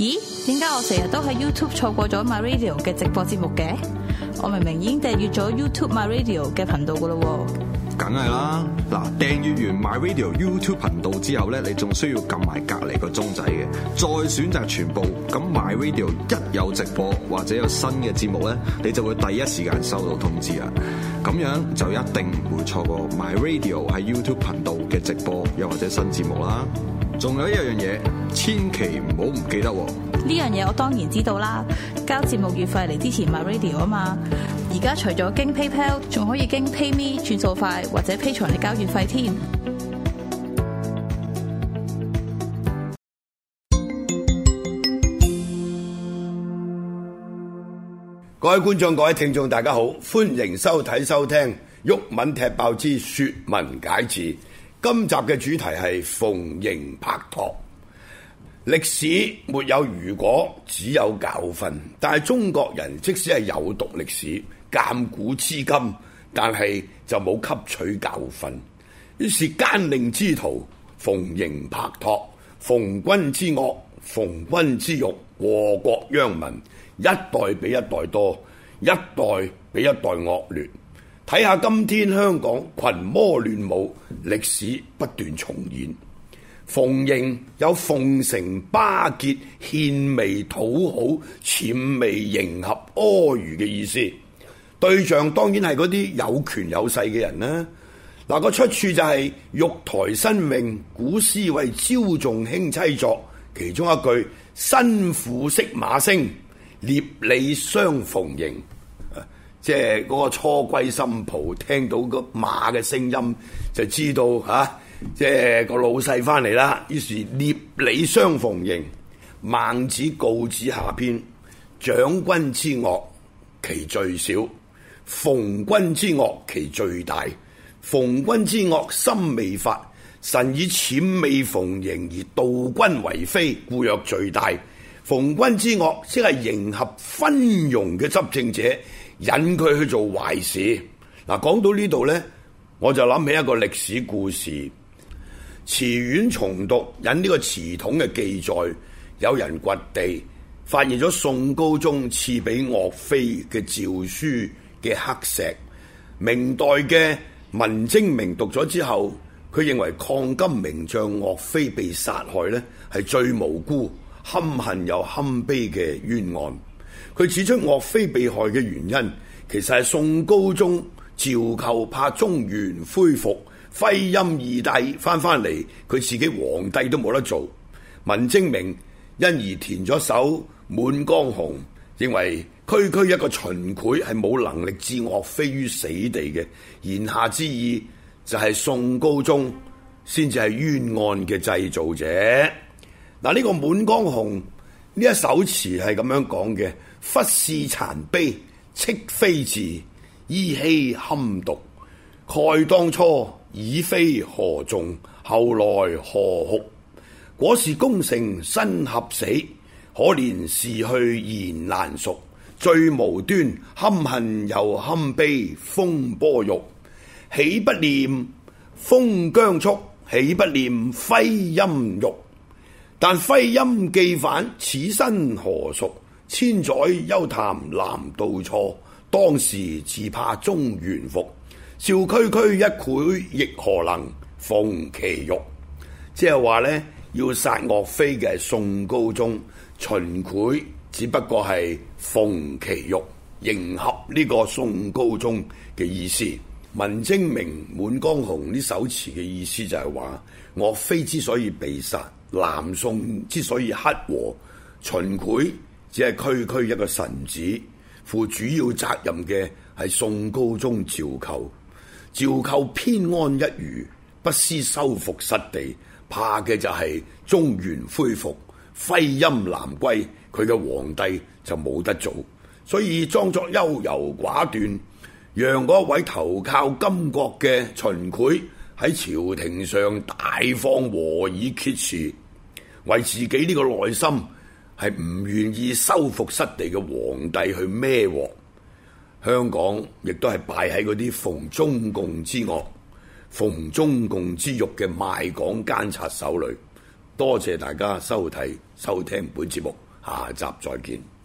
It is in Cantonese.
咦？點解我成日都喺 YouTube 錯過咗 MyRadio 嘅直播節目嘅？我明明已經訂閱咗 YouTube MyRadio 嘅頻道噶咯喎。 梗係啦，嗱，訂閱完 MyRadio YouTube 頻道之後咧，你仲需要撳埋隔離個鐘仔嘅，再選擇全部。咁 MyRadio 一有直播或者有新嘅節目咧，你就會第一時間收到通知啦。咁樣就一定唔會錯過 MyRadio 喺 YouTube 頻道嘅直播又或者新節目啦。仲有一樣嘢，千祈唔好唔記得喎。 呢樣嘢我當然知道啦，交節目月費嚟支持 MyRadio 啊嘛。而家除咗經 PayPal， 仲可以經 PayMe 轉數快或者 Patreon嚟交月費添。 各位觀眾、各位聽眾，大家好，歡迎收睇收聽《毓民踢爆之說文解字》。今集嘅主題係逢迎拍拖。歷史沒有如果，只有教訓。但係中國人即使係有讀歷史、鑑古知今，但係就冇吸取教訓。於是奸佞之徒逢迎拍拖，逢君之惡，逢君之辱，禍國殃民，一代比一代多，一代比一代惡劣。睇下今天香港群魔亂舞，歷史不斷重演。逢迎有奉承巴結、獻媚討好、諂媚迎合、阿諛嘅意思，對象當然係嗰啲有權有勢嘅人啦。嗱，個出處就係玉台新詠，古詩為招重興妻作，其中一句新婦識馬聲，聶李相逢迎。即係嗰個初歸新抱聽到個馬嘅聲音，就知道即係個老細翻嚟啦。於是聶李相逢迎。孟子告子下篇：長君之惡，其最小；逢君之惡，其最大。逢君之惡，心未發，臣以諂媚逢迎而妒君為非，故曰最大。逢君之惡，即係迎合昏庸嘅執政者，引佢去做壞事。嗱，講到呢度呢，我就諗起一個歷史故事。祠院重讀引呢個祠筒嘅記載，有人掘地發現咗宋高宗賜俾岳飛嘅詔書嘅刻石。明代嘅文徵明讀咗之後，佢認為抗金名將岳飛被殺害呢係最無辜、堪恨又堪悲嘅冤案。佢指出岳飛被害嘅原因，其實係宋高宗趙構怕中原恢復，徽欽二帝翻嚟，佢自己皇帝都冇得做。文徵明因而填咗首《滿江紅》，認為區區一個秦檜係冇能力置岳飛於死地嘅，言下之意就係宋高宗先至係冤案嘅製造者。嗱，呢個《滿江紅》呢一首詞係咁樣講嘅：忽視殘碑，戚非字，依稀堪讀。蓋當初已非何眾，後來何哭？果是功成身合死，可憐逝去言難述。最無端，堪恨又堪悲，風波玉。豈不念封疆速，豈不念徽欽辱？但徽欽既返，此身何屬？千載休談南道錯，當時自怕中原復。少區區一揆，亦何能逢其辱？即係話呢，要殺岳飛嘅係宋高宗，秦檜只不過係逢其辱，迎合呢個宋高宗嘅意思。文徵明《滿江紅》呢首詞嘅意思就係話，岳飛之所以被殺，南宋之所以乞和，秦檜只係區區一個臣子，負主要責任嘅係宋高宗趙構。趙構偏安一隅，不思收復失地，怕嘅就係中原恢復，徽欽南歸，佢嘅皇帝就冇得做，所以裝作優柔寡斷，讓嗰位投靠金國嘅秦檜喺朝廷上大放和議厥詞，為自己呢個內心係唔願意收復失地嘅皇帝去孭鑊。香港亦都係敗喺嗰啲逢中共之惡、逢中共之辱嘅賣港奸賊手裏。多謝大家收睇收聽本節目， 下集再見。